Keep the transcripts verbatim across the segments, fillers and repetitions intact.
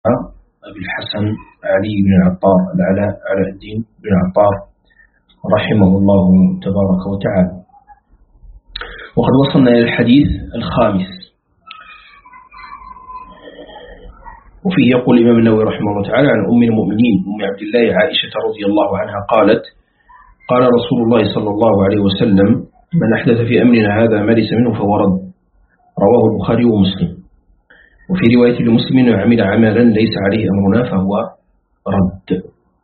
أبي الحسن علي بن العطار العلاء علاء الدين بن العطار رحمه الله تبارك وتعالى. وقد وصلنا إلى الحديث الخامس، وفيه يقول الإمام النووي رحمه الله تعالى عن أم المؤمنين أم عبد الله عائشة رضي الله عنها قالت: قال رسول الله صلى الله عليه وسلم: من أحدث في أمرنا هذا ما ليس منه فهو رد. رواه البخاري ومسلم. وفي رواية لمسلم: عمل عملا ليس عليه أمرنا فهو رد.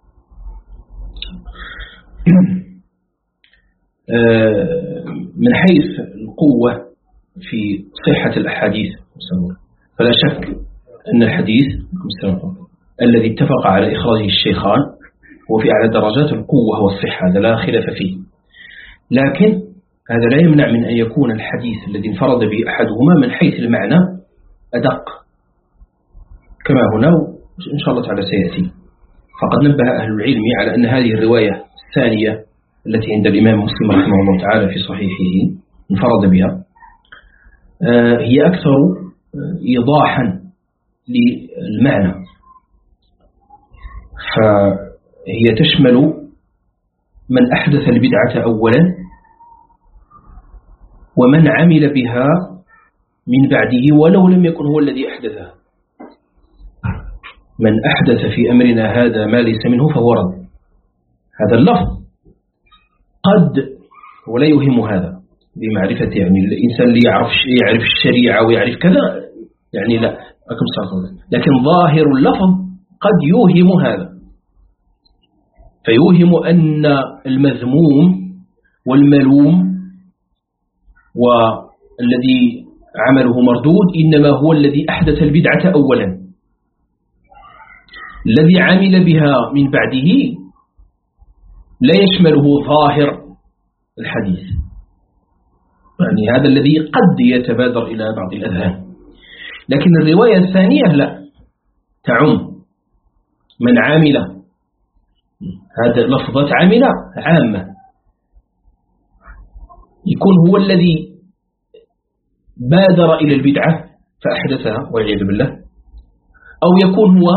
من حيث القوة في صحة الأحاديث فلا شك أن الحديث الذي اتفق على إخراجه الشيخان هو في أعلى درجات القوة والصحة، هذا لا خلاف فيه. لكن هذا لا يمنع من أن يكون الحديث الذي انفرد به أحدهما من حيث المعنى أدق، كما هنا إن شاء الله تعالى سيأتي. فقد نبه أهل العلم على أن هذه الرواية الثانية التي عند الإمام مسلم رحمه الله تعالى في صحيحه انفرد بها هي أكثر إيضاحا للمعنى، فهي تشمل من أحدث البدعة أولا ومن عمل بها من بعده ولو لم يكن هو الذي أحدثها. من أحدث في أمرنا هذا ما ليس منه فهو رد. هذا اللفظ قد ولا يهم هذا بمعرفة، يعني الإنسان اللي يعرف يعرف الشريعة ويعرف كذا يعني لا أكم صار، لكن ظاهر اللفظ قد يوهم هذا، فيوهم أن المذموم والملوم والذي عمله مردود إنما هو الذي أحدث البدعة أولا، الذي عمل بها من بعده لا يشمله ظاهر الحديث، يعني هذا الذي قد يتبادر إلى بعض الأذهان. لكن الرواية الثانية لا، تعم من عامل، هذا لفظة عامل عامة، يكون هو الذي بادر إلى البدعة فأحدثها والعياذ بالله، أو يكون هو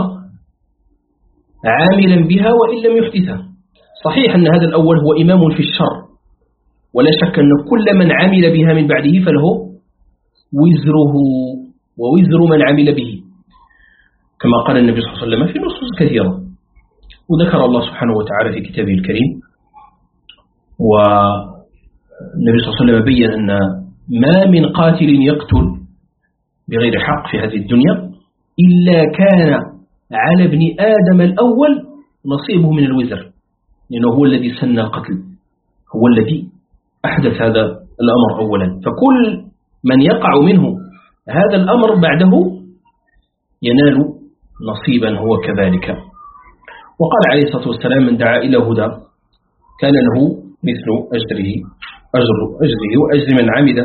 عاملا بها وإن لم يحدثها. صحيح أن هذا الأول هو إمام في الشر، ولا شك أن كل من عمل بها من بعده فله وزره ووزر من عمل به، كما قال النبي صلى الله عليه وسلم في نصوص كثيرة، وذكر الله سبحانه وتعالى في كتابه الكريم. والنبي صلى الله عليه وسلم بيّن أن ما من قاتل يقتل بغير حق في هذه الدنيا إلا كان على ابن آدم الأول نصيبه من الوزر، لأنه هو الذي سن القتل، هو الذي أحدث هذا الأمر أولا، فكل من يقع منه هذا الأمر بعده ينال نصيبا هو كذلك. وقال عليه الصلاة والسلام: من دعا إلى هدى كان له مثل أجره أجر أجره وأجر من عمل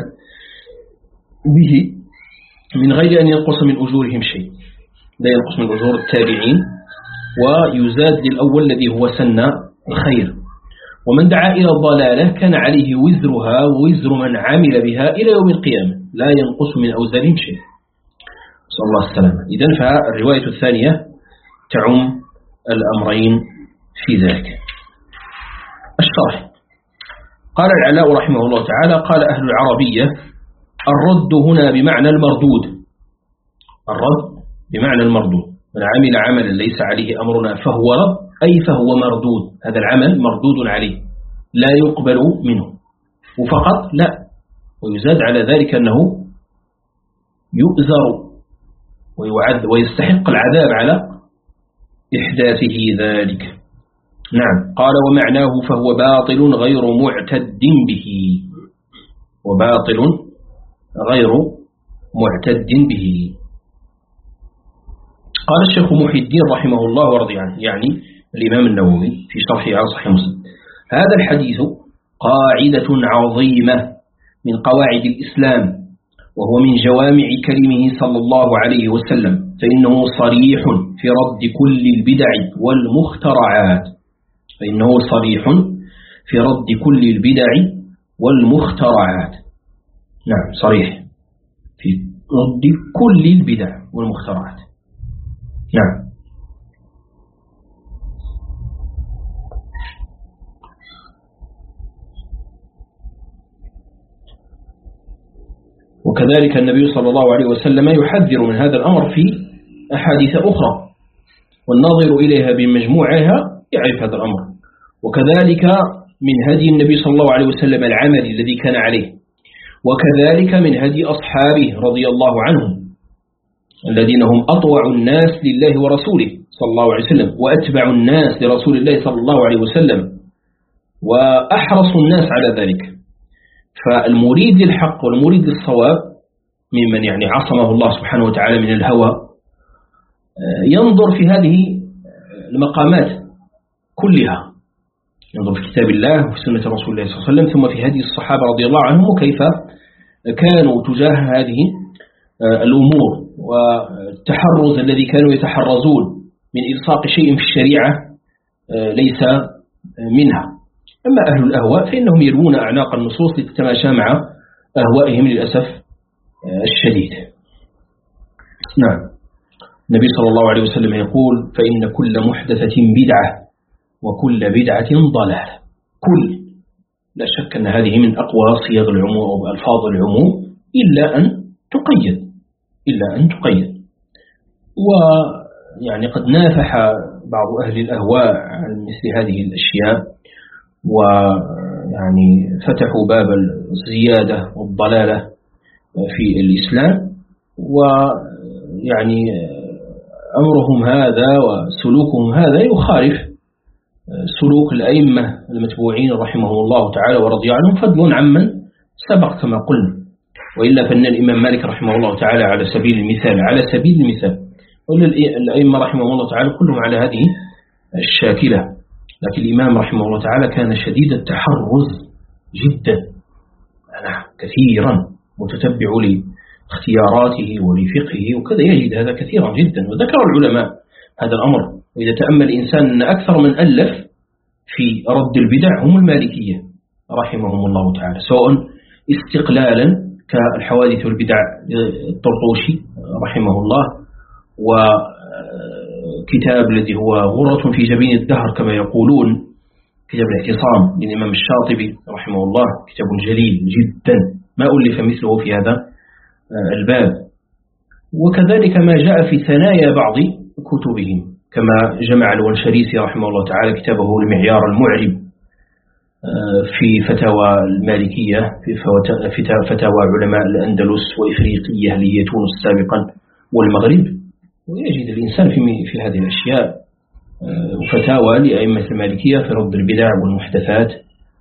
به من غير أن ينقص من أجورهم شيء، لا ينقص من أجور التابعين، ويزاد للأول الذي هو سن الخير. ومن دعا إلى الضلالة كان عليه وزرها ووزر من عمل بها إلى يوم القيامة لا ينقص من أوزارهم شيء. صلى الله السلامة. إذن فالرواية الثانية تعم الأمرين في ذلك. الشرح: قال العلاء رحمه الله تعالى: قال أهل العربية: الرد هنا بمعنى المردود. الرد بمعنى المردود، من عمل عملا ليس عليه أمرنا فهو رد، أي فهو مردود، هذا العمل مردود عليه لا يقبل منه. وفقط لا، ويزاد على ذلك أنه يؤزر ويعذب ويستحق العذاب على إحداثه ذلك. نعم. قال: ومعناه فهو باطل غير معتد به، وباطل غير معتد به. قال الشيخ محي الدين رحمه الله ورضي عنه، يعني الإمام النووي في شرحه على صحيح مسلم: هذا الحديث قاعدة عظيمة من قواعد الإسلام، وهو من جوامع كلمه صلى الله عليه وسلم، فإنه صريح في رد كل البدع والمخترعات فإنه صريح في رد كل البدع والمخترعات. نعم، صريح في رد كل البدع والمخترعات. نعم. وكذلك النبي صلى الله عليه وسلم يحذر من هذا الأمر في أحاديث أخرى، والناظر إليها بمجموعها يعرف هذا الأمر. وكذلك من هدي النبي صلى الله عليه وسلم العمل الذي كان عليه، وكذلك من هدي أصحابه رضي الله عنهم الذين هم أطوع الناس لله ورسوله صلى الله عليه وسلم، وأتبع الناس لرسول الله صلى الله عليه وسلم، وأحرص الناس على ذلك. فالمريد للحق والمريد للصواب ممن يعني عصمه الله سبحانه وتعالى من الهوى ينظر في هذه المقامات كلها، ينظر في كتاب الله وفي سنة رسول الله صلى الله عليه وسلم، ثم في هدي الصحابة رضي الله عنهم وكيف كانوا تجاه هذه الأمور، والتحرز الذي كانوا يتحرزون من إلصاق شيء في الشريعة ليس منها. أما أهل الأهواء فإنهم يروون أعناق النصوص لتتماشى مع أهوائهم للأسف الشديد. نعم. النبي صلى الله عليه وسلم يقول: فإن كل محدثة بدعة وكل بدعة ضلالة. كل، لا شك أن هذه من أقوى صيغ العموم أو ألفاظ العموم، إلا أن تقيد إلا أن تقيد ويعني قد نافح بعض أهل الأهواء عن مثل هذه الأشياء، ويعني فتحوا باب الزيادة والضلالة في الإسلام، ويعني أمرهم هذا وسلوكهم هذا يخالف سلوك الأئمة المتبوعين رحمهم الله تعالى ورضي عنهم، فضل عمن سبق كما قلنا. وإلا فإن الإمام مالك رحمه الله تعالى على سبيل المثال على سبيل المثال وإلا الأئمة رحمه الله تعالى كلهم على هذه الشاكلة، لكن الإمام رحمه الله تعالى كان شديد التحرز جدا، أنا كثيرا متتبع لاختياراته ولفقهه وكذا، يجد هذا كثيرا جدا. وذكر العلماء هذا الأمر، وإذا تأمل الإنسان أن أكثر من ألف في رد البدع هم المالكية رحمهم الله تعالى، سواء استقلالا كالحوادث والبدع الطرطوشي رحمه الله، وكتاب الذي هو غرة في جبين الدهر كما يقولون، كتاب الاعتصام للإمام الشاطبي رحمه الله، كتاب جليل جدا ما ألف مثله في هذا الباب. وكذلك ما جاء في ثنايا بعض كتبهم، كما جمع الونشريسي رحمه الله تعالى كتابه المعيار المعرب في فتاوى المالكية، في فتاوى علماء الأندلس وإفريقية اللي هي تونس سابقا والمغرب، ويجد الإنسان في في هذه الأشياء وفتاوى لأئمة المالكية في رد البدع والمحدثات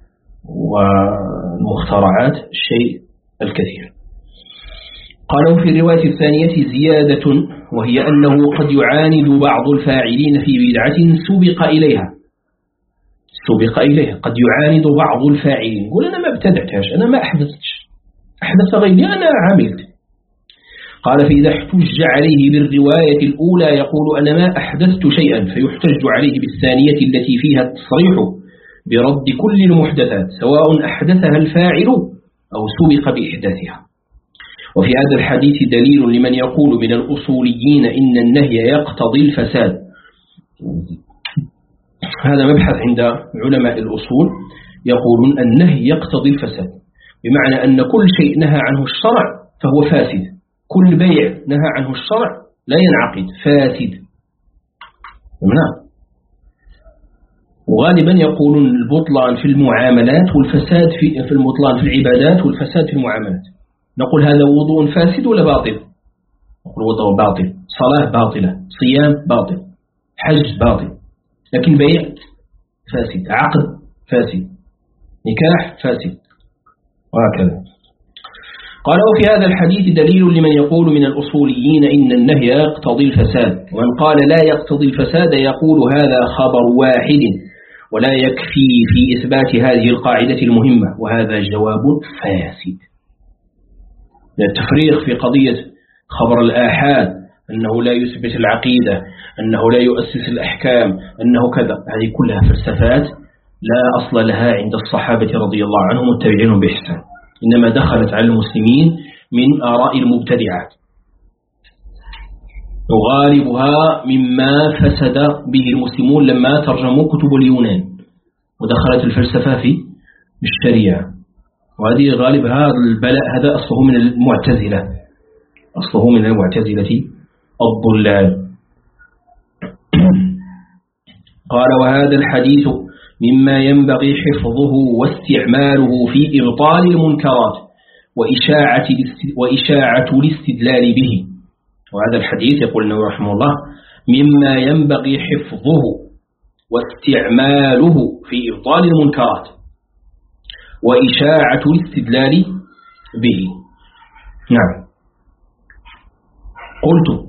والمخترعات الشيء الكثير. قالوا في الرواية الثانية زيادة، وهي أنه قد يعاند بعض الفاعلين في بدعة سبق إليها سبق إليها قد يعاند بعض الفاعلين، يقول أنا ما ابتدعتهاش، أنا ما أحدثتش، أحدث غيري، أنا عملت. قال فإذا احتج عليه بالرواية الأولى يقول أنا ما أحدثت شيئا، فيحتج عليه بالثانية التي فيها التصريح برد كل المحدثات سواء أحدثها الفاعل أو سبق بإحداثها. وفي هذا الحديث دليل لمن يقول من الأصوليين إن النهي يقتضي الفساد. هذا مبحث عند علماء الأصول، يقولون النهي يقتضي الفساد، بمعنى أن كل شيء نهى عنه الشرع فهو فاسد، كل بيع نهى عنه الشرع لا ينعقد، فاسد. نعم. وغالبا يقولون البطلان في المعاملات والفساد في في البطلان في العبادات والفساد في المعاملات. نقول هذا وضوء فاسد ولا باطل؟ نقول وضوء باطل، صلاة باطلة، صيام باطل، حج باطل، لكن بيع فاسد، عقد فاسد، نكاح فاسد، وهكذا. قال وفي هذا الحديث دليل لمن يقول من الأصوليين إن النهي يقتضي الفساد، ومن قال لا يقتضي الفساد يقول هذا خبر واحد ولا يكفي في إثبات هذه القاعدة المهمة، وهذا جواب فاسد. التفريق في قضية خبر الآحاد، أنه لا يثبت العقيدة، أنه لا يؤسس الأحكام، أنه كذا، هذه كلها فلسفات لا أصل لها عند الصحابة رضي الله عنهم والتابعين بإحسان، إنما دخلت على المسلمين من آراء المبتدعات. وغالبها مما فسد به المسلمون لما ترجموا كتب اليونان ودخلت الفلسفة في الشريعة. وهذه غالب هذا البلاء هذا أصله من المعتزلة، أصله من المعتزلة الضلال. قال وهذا الحديث مما ينبغي حفظه واستعماله في إبطال المنكرات وإشاعة وإشاعة الاستدلال به. وهذا الحديث يقول النووي رحمه الله مما ينبغي حفظه واستعماله في إبطال المنكرات وإشاعة الاستدلال به. نعم. قلت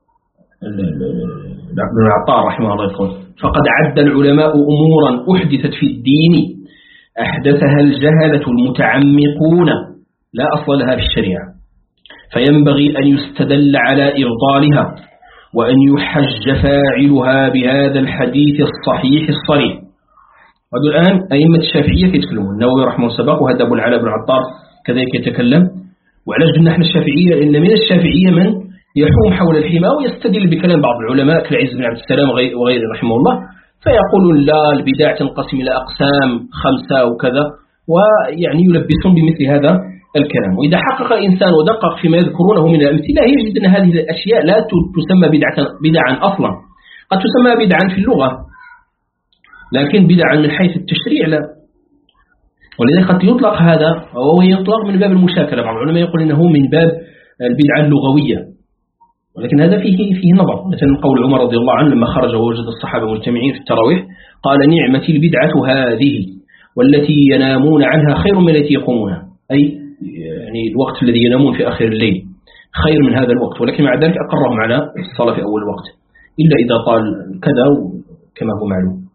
ابن العطار رحمه الله يقول فقد عد العلماء أمورا أحدثت في الدين أحدثها الجهلة المتعمقون لا أصل لها في الشريعة، فينبغي أن يستدل على إبطالها وأن يحج فاعلها بهذا الحديث الصحيح الصريح. وهذا الآن أئمة الشافعية يتكلمون، النووي رحمه الله سبق وهذا أبو العلاء بن عطار كذلك يتكلم. وعلاش قلنا احنا الشافعية؟ إن من الشافعية من يحوم حول الحمى ويستدل بكلام بعض العلماء كالعز بن عبد السلام وغيره رحمه الله، فيقولون لا البدع تنقسم إلى أقسام خمسة وكذا، ويعني يلبسون بمثل هذا الكلام. وإذا حقق الإنسان ودقق فيما يذكرونه من الأمثلة يجد أن هذه الأشياء لا تسمى بدعة بدعا أصلا، قد تسمى بدعا في اللغة لكن بدعا من حيث التشريع لا. ولذلك قد يطلق هذا وهو يطلق من باب المشاكلة، بعض العلماء يقول إنه من باب البدعة اللغوية، ولكن هذا فيه فيه نظر. مثلا قول عمر رضي الله عنه لما خرج ووجد الصحابة مجتمعين في التراويح قال نعمة البدعة هذه والتي ينامون عنها خير من التي يقومونها، أي يعني الوقت الذي ينامون في آخر الليل خير من هذا الوقت، ولكن مع ذلك أقرهم على الصلاة في أول الوقت إلا إذا طال كذا كما هو معلوم.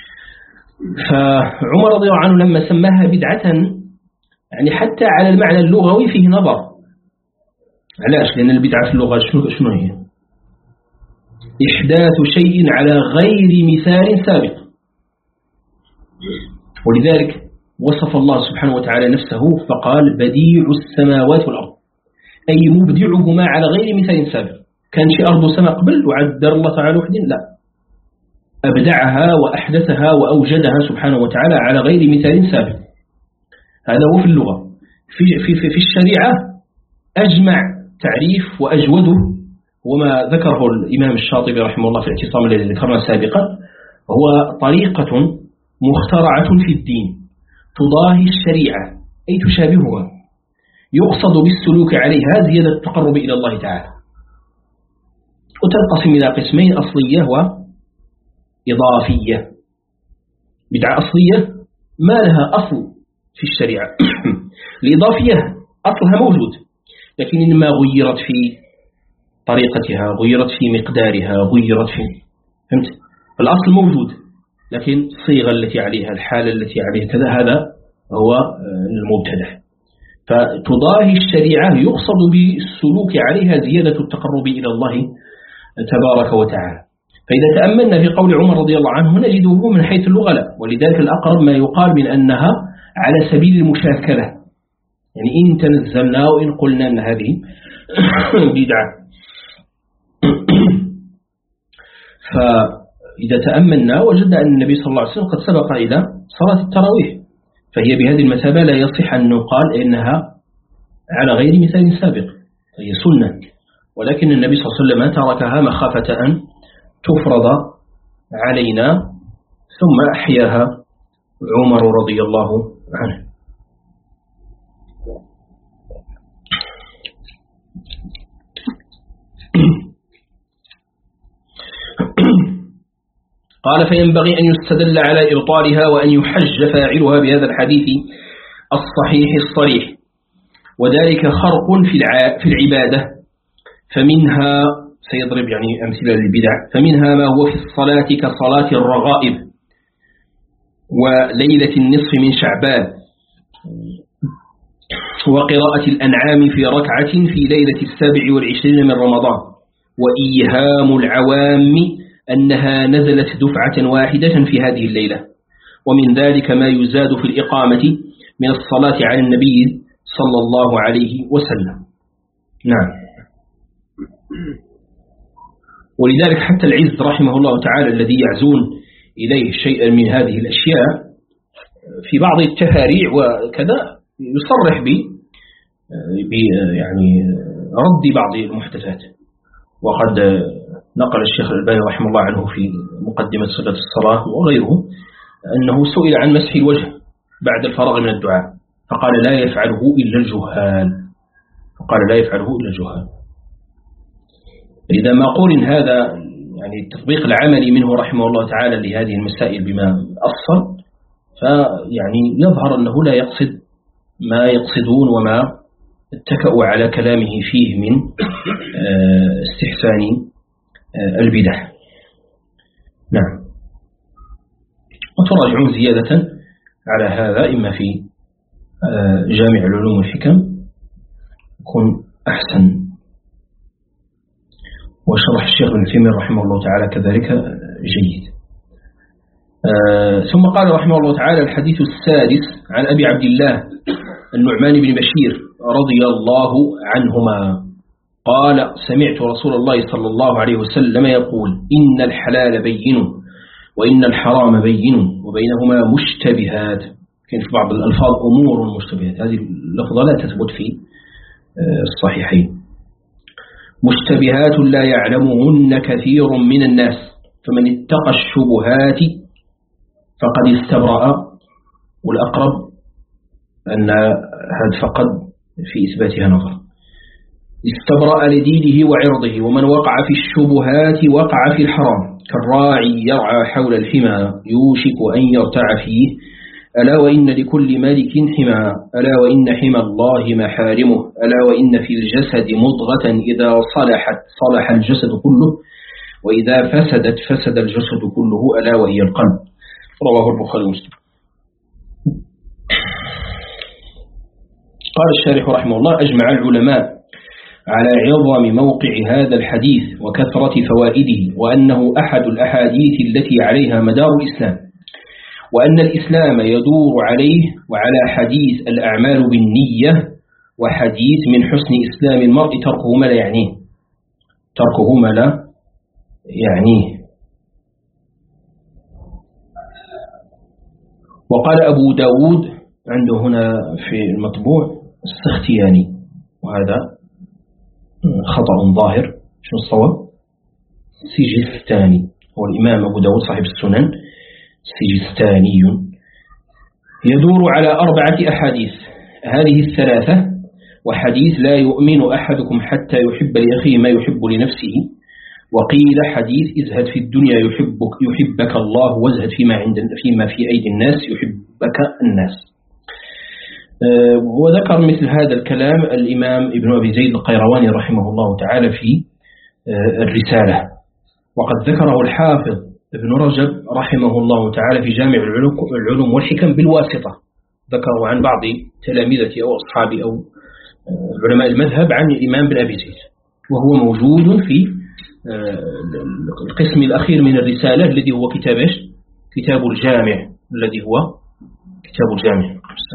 فعمر رضي الله عنه لما سماها بدعة يعني حتى على المعنى اللغوي فيه نظر. علاش؟ لأن البدعة في اللغة شنو شنو هي؟ إحداث شيء على غير مثال سابق، ولذلك وصف الله سبحانه وتعالى نفسه فقال بديع السماوات والأرض، أي مبدعهما على غير مثال سابق. كان شيء أرض وسماء قبل وعدر الله تعالى وحدين؟ لا، أبدعها وأحدثها وأوجدها سبحانه وتعالى على غير مثال سابق. هذا هو في اللغة. في, في, في, في الشريعة أجمع تعريف وأجوده وما ذكره الإمام الشاطبي رحمه الله في الاعتصام الذي ذكرنا سابقا، هو طريقة مخترعة في الدين تضاهي الشريعة أي تشابهها، يقصد بالسلوك عليها زيادة التقرب إلى الله تعالى. وتنقسم إلى قسمين، أصلية وإضافية. بدعة أصلية ما لها أصل في الشريعة الإضافية أصلها موجود لكن إنما غيرت في طريقتها، غيرت في مقدارها، غيرت في فهمت؟ الأصل موجود لكن الصيغة التي عليها، الحالة التي عليها كذا، هذا هو المبتدع. فتضاهي الشريعة يقصد بالسلوك عليها زيادة التقرب إلى الله تبارك وتعالى. فإذا تأملنا في قول عمر رضي الله عنه نجده من حيث اللغة لا، ولذلك الأقرب ما يقال من أنها على سبيل المشاكلة، يعني إن تنزلنا وإن قلنا أن هذه بدعة. فإذا تأملنا وجدنا أن النبي صلى الله عليه وسلم قد سبق إلى صلاة التراويح، فهي بهذه المثابة لا يصح أن نقال إنها على غير مثال سابق، هي سنة، ولكن النبي صلى الله عليه وسلم تركها مخافة أن تفرض علينا ثم أحياها عمر رضي الله عنه. قال فينبغي أن يستدل على إبطالها وأن يحج فاعلها بهذا الحديث الصحيح الصريح، وذلك خرق في العبادة. فمنها سيضرب يعني أمثلة للبدع، فمنها ما هو في الصلاة كصلاة الرغائب وليلة النصف من شعبان وقراءة الأنعام في ركعة في ليلة السابع والعشرين من رمضان، وإيهام العوام أنها نزلت دفعة واحدة في هذه الليلة. ومن ذلك ما يزاد في الإقامة من الصلاة على النبي صلى الله عليه وسلم. نعم. ولذلك حتى العز رحمه الله تعالى الذي يعزون إليه شيئا من هذه الأشياء في بعض التفاريع وكذا يصرح ب يعني رد بعض المحدثات. وقد نقل الشيخ الألباني رحمه الله عنه في مقدمة صفة الصلاة وغيره أنه سئل عن مسح الوجه بعد الفراغ من الدعاء فقال لا يفعله إلا الجهال فقال لا يفعله إلا الجهال. إذا ما قرن هذا يعني التطبيق العملي منه رحمه الله تعالى لهذه المسائل بما أصل فيعني يظهر أنه لا يقصد ما يقصدون وما اتكأوا على كلامه فيه من استحسان البدع. نعم. وتراجعون زيادة على هذا إما في جامع العلوم والحكم يكون أحسن، وشرح الشيخ ابن تيمية رحمه الله تعالى كذلك جيد. ثم قال رحمه الله تعالى الحديث السادس عن أبي عبد الله النعمان بن بشير رضي الله عنهما قال سمعت رسول الله صلى الله عليه وسلم يقول إن الحلال بين وإن الحرام بين وبينهما مشتبهات. كان في بعض الألفاظ أمور مشتبهات، هذه اللفظة لا تثبت في الصحيحين. مشتبهات لا يعلمهن كثير من الناس فمن اتقى الشبهات فقد استبرأ. والأقرب أن هذا فقد في إثباتها نظر. استبرأ لدينه وعرضه ومن وقع في الشبهات وقع في الحرام كالراعي يرعى حول الحمى يوشك أن يرتع فيه ألا وإن لكل ملك حمى ألا وإن حمى الله محارمه ألا وإن في الجسد مضغة إذا صلحت صلح الجسد كله وإذا فسدت فسد الجسد كله ألا وهي القلب. رواه البخاري ومسلم. قال الشارح رحمه الله أجمع العلماء على عظم موقع هذا الحديث وكثرة فوائده وأنه أحد الأحاديث التي عليها مدار الإسلام وأن الإسلام يدور عليه وعلى حديث الأعمال بالنية وحديث من حسن إسلام المرء تركه ما لا يعنيه تركه ما لا يعنيه. وقال أبو داود عنده هنا في المطبوع السختياني وهذا خطأ ظاهر. شو الصواب؟ سجستاني. هو الإمام أبو داود صاحب السنن سجستاني. يدور على أربعة أحاديث هذه الثلاثة وحديث لا يؤمن أحدكم حتى يحب لأخيه ما يحب لنفسه وقيل حديث ازهد في الدنيا يحبك, يحبك الله وازهد فيما, عند فيما في أيدي الناس يحبك الناس. وذكر مثل هذا الكلام الإمام ابن أبي زيد القيرواني رحمه الله تعالى في الرسالة. وقد ذكره الحافظ ابن رجب رحمه الله تعالى في جامع العلوم والحكم بالواسطة. ذكره عن بعض تلامذتي أو أصحابي أو علماء المذهب عن الإمام ابن أبي زيد وهو موجود في القسم الأخير من الرسالة الذي هو كتاب إيش؟ كتاب الجامع الذي هو كتاب الجامع.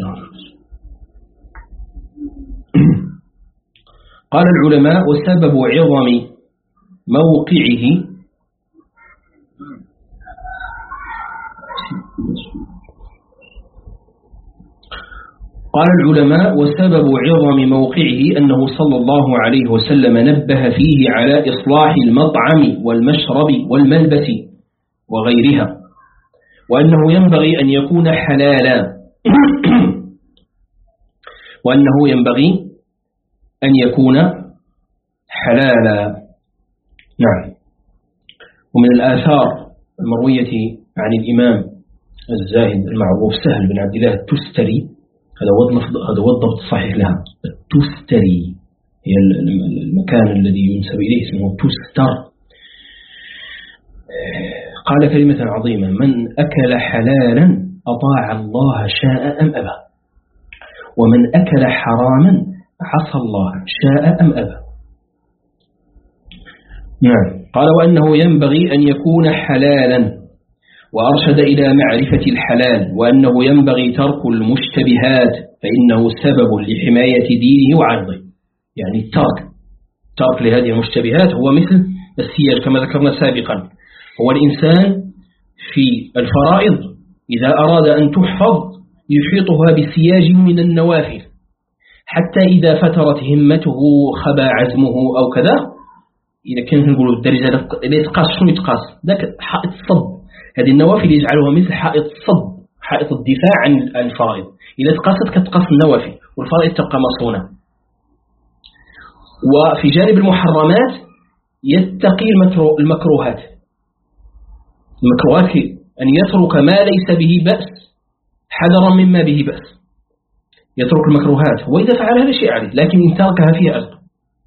قال العلماء وسبب عظم موقعه قال العلماء وسبب عظم موقعه أنه صلى الله عليه وسلم نبه فيه على إصلاح المطعم والمشرب والملبس وغيرها وأنه ينبغي أن يكون حلالا وأنه ينبغي أن يكون حلالا. نعم. ومن الآثار المروية عن الإمام الزاهد المعروف سهل بن عبد الله التستري هذا هذا هو الضبط الصحيح لها التستري هي المكان الذي ينسب إليه اسمه تستر. قال كلمة عظيمة من أكل حلالا أطاع الله شاء أم أبى ومن أكل حراما عصى الله شاء أم أبى. نعم. قال وأنه ينبغي أن يكون حلالا وأرشد إلى معرفة الحلال وأنه ينبغي ترك المشتبهات فإنه سبب لحماية دينه وعرضه. يعني الترك ترك لهذه المشتبهات هو مثل السياج كما ذكرنا سابقا. هو الإنسان في الفرائض إذا أراد أن تحفظ يحيطها بسياج من النوافل، حتى إذا فترت همته خبى عزمه أو كذا، إذا كان نقول الدرجة لا يتقاس شنو يتقاس ذاك حائط الصد، هذه النوافل يجعلها مثل حائط الصد، حائط الدفاع عن الفرائض. إذا تقاست كتقاس النوافل والفرائض تبقى مصونة. وفي جانب المحرمات يتقي المكروهات. المكروهات أن يترك ما ليس به بأس حذرا مما به بأس، يترك المكروهات، وإذا فعل هذا شيء عليه، لكن إن تركها فيها أجر.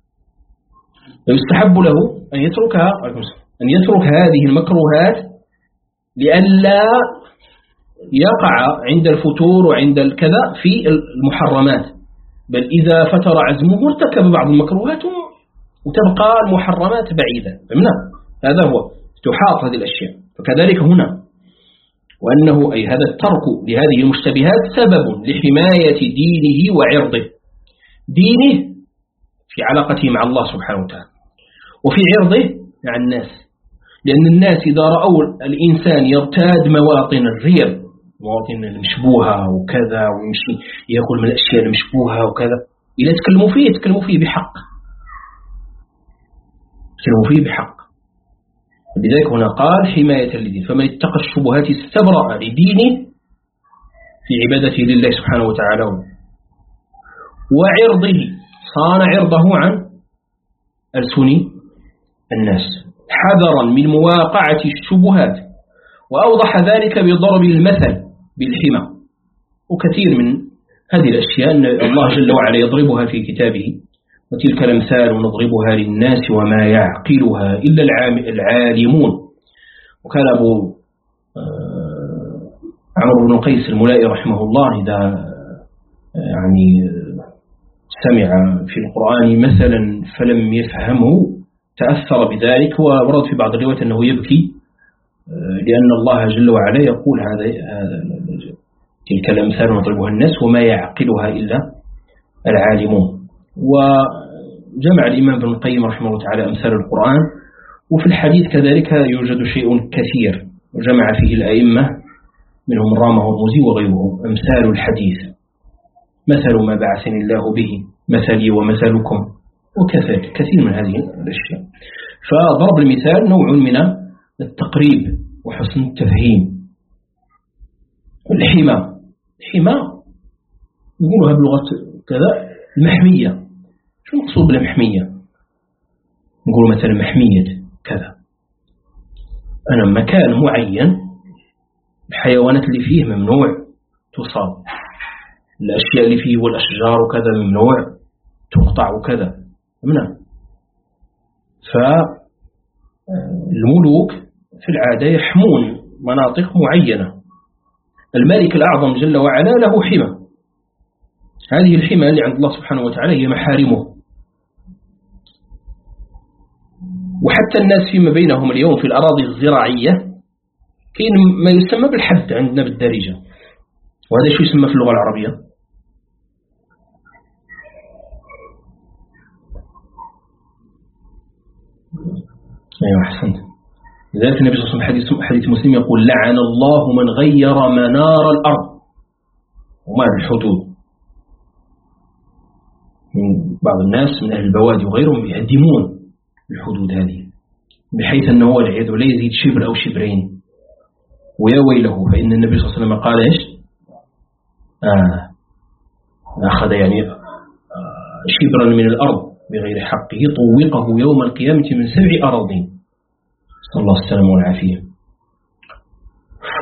يستحب له أن يتركها أن يترك هذه المكروهات لئلا يقع عند الفتور وعند الكذا في المحرمات، بل إذا فتر عزمه ارتكب بعض المكروهات وتبقى المحرمات بعيدة. فهمنا؟ هذا هو تحاط هذه الأشياء. فكذلك هنا، وأنه أي هذا الترك لهذه المشتبهات سبب لحماية دينه وعرضه، دينه في علاقته مع الله سبحانه وتعالى، وفي عرضه مع الناس، لأن الناس إذا رأوا الإنسان يرتاد مواطن الريب، مواطن المشبوهة وكذا، ويمشي يقول من الأشياء المشبوهة وكذا، إذا تكلموا فيه تكلموا فيه بحق، تكلموا فيه بحق. لذلك هنا قال حماية للدين، فمن اتقى الشبهات استبرأ لدينه في عبادته لله سبحانه وتعالى، وعرضه صان عرضه عن ألسن الناس حذرا من مواقعة الشبهات. وأوضح ذلك بضرب المثل بالحمى. وكثير من هذه الأشياء أن الله جل وعلا يضربها في كتابه، وتلك الأمثال نضربها للناس وما يعقلها إلا العالمون. وكان أبو عمرو بن قيس الملائي رحمه الله إذا يعني سمع في القرآن مثلا فلم يفهمه تأثر بذلك، وورد في بعض الروايات أنه يبكي، لأن الله جل وعلا يقول هذا تلك الأمثال نضربها الناس وما يعقلها إلا العالمون. وجمع الإمام ابن القيم رحمه الله تعالى أمثال القرآن، وفي الحديث كذلك يوجد شيء كثير، وجمع فيه الأئمة منهم رامه الرمزي وغيره أمثال الحديث، مثل ما بعثني الله به مثلي ومثلكم، وكثير كثير من هذه الأشياء. فضرب المثال نوع من التقريب وحسن التفهيم. الحمى، الحمى يقولها بلغة كذا المحمية. شو المقصود بالمحمية؟ نقول مثلا محمية كذا، أنا مكان معين الحيوانات اللي فيه ممنوع تصاب، الأشياء اللي فيه والأشجار وكذا ممنوع تقطع وكذا، ممنوع. فالملوك في العادة يحمون مناطق معينة. الملك الأعظم جل وعلا له حمى، هذه الحمى اللي عند الله سبحانه وتعالى هي محارمه. وحتى الناس فيما بينهم اليوم في الأراضي الزراعية كاين ما يسمى بالحد عندنا بالدارجة، وهذا شو يسمى في اللغة العربية؟ أيوة أحسنت. لذلك النبي صلى الله عليه وسلم حديث مسلم يقول لعن الله من غير منار الأرض وما الحدود. من بعض الناس من أهل البوادي وغيرهم يهدمون الحدود هذه، بحيث أنه والعياذ بالله يزيد شبر أو شبرين، ويا ويله، فإن النبي صلى الله عليه وسلم قال إيش؟ آه أخذ يعني آه شبرا من الأرض بغير حقه طوقه يوم القيامة من سبع أراضين، صلى الله عليه وسلم والعافية. ف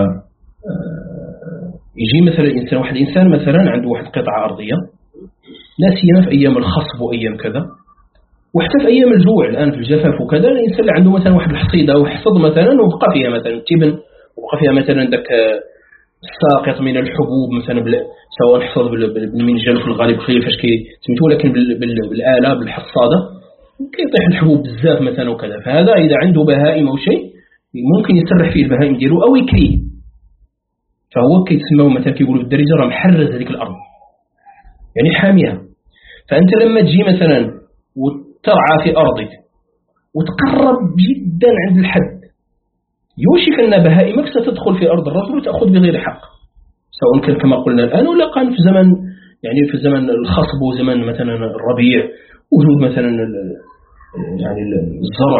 يجي مثلا إنسان واحد إنسان مثلا عنده واحد قطعة أرضية، لا سيما في أيام الخصب وأيام كذا، وحتى في أيام الجوع الآن في الجفاف وكذا، الإنسان اللي عنده مثلا واحد الحصيدة أو حصد مثلا وبقى فيها مثلا تبن، وبقى فيها مثلا ذاك الساقط من الحبوب مثلا سواء حصد بالمنجل في الغالب خير فاش كي سميتو، لكن بالآلة بالحصادة كيطيح الحبوب بزاف مثلا وكذا. فهذا إذا عنده بهائم أو شيء ممكن يسرح فيه البهائم ديالو أو يكريه، فهو كيتسمى مثلا كيقولوا في الدرجة راه محرز هذيك الأرض، يعني حاميها. فأنت لما تجي مثلا وترعى في أرضك وتقرب جدا عند الحد، يوشك أن بهائمك ستدخل في أرض الرجل وتأخذ بغير حق، سواء كان كما قلنا الآن ولا كان في زمن يعني في زمن الخصب وزمن مثلا الربيع، وجود مثلا يعني الزرع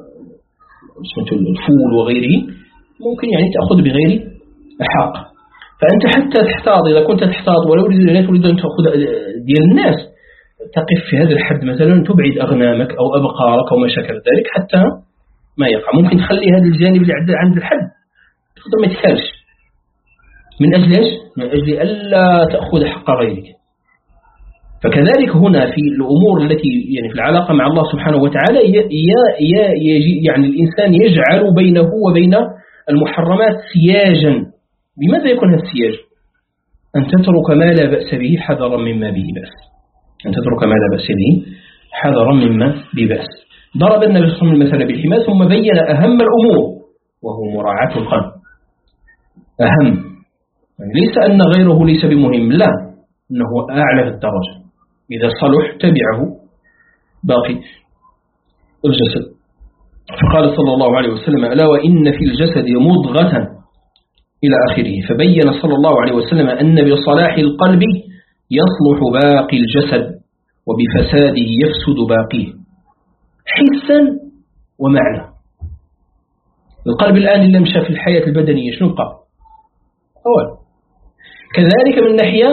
والفول وغيره، ممكن يعني تأخذ بغير حق. فأنت حتى تحتاط، إذا كنت تحتاط ولو لا تريد أن تأخذ ديال الناس، تقف في هذا الحد مثلا، تبعد أغنامك أو أبقارك أو ما شكل ذلك حتى ما يقع. ممكن تخلي هذا الجانب اللي عند الحد تقدر ما يتكالش، من أجل إيش؟ من أجل ألا تأخذ حق غيرك. فكذلك هنا في الأمور التي يعني في العلاقة مع الله سبحانه وتعالى، يجي يعني الإنسان يجعل بينه وبين المحرمات سياجا. بماذا يكون هذا السياج؟ أن تترك ما لا بأس به حذرا مما به بأس، أن تترك ما لا بأس به حذرا مما به بأس. ضرب النبي صلى الله عليه وسلم المثل بالحماة، ثم بين أهم الأمور وهو مراعاة القلب. أهم يعني ليس أن غيره ليس بمهم، لا، أنه أعلى في الدرجة، إذا صلح تبعه باقي الجسد. فقال صلى الله عليه وسلم: ألا وإن في الجسد مضغة إلى آخره. فبين صلى الله عليه وسلم أن بصلاح القلب يصلح باقي الجسد، وبفساده يفسد باقيه حسا ومعنى. القلب الآن إن لم شاف في الحياة البدنية شنو بقى؟ أول. كذلك من الناحية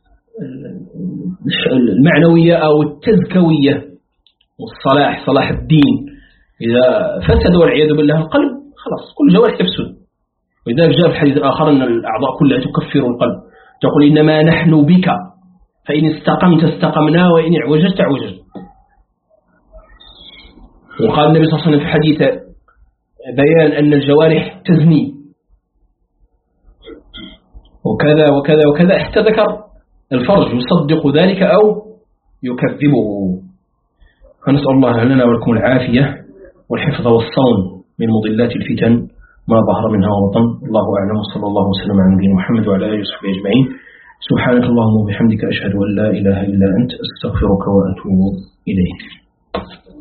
المعنوية أو التزكوية والصلاح، صلاح الدين، إذا فسد والعياذ بالله القلب خلاص كل جوارح تفسد. وإذا جاء في الحديث الآخر أن الأعضاء كلها تكفر القلب، تقول: إنما نحن بك، فإن استقمت استقمنا وإن اعوججت اعوججت. وقال النبي صلى الله عليه وسلم في حديث بيان أن الجوارح تزني وكذا وكذا وكذا، احتذكر الفرج يصدق ذلك أو يكذبه. فنسأل الله لنا ولكم العافية والحفظ والصون من مضلات الفتن ما ظهر منها وبطن. الله أعلم، صلى الله وسلم على نبينا محمد وعلى آله وصحبه أجمعين. سبحانك اللهم وبحمدك، أشهد أن لا إله إلا أنت، أستغفرك وأتوب إليك.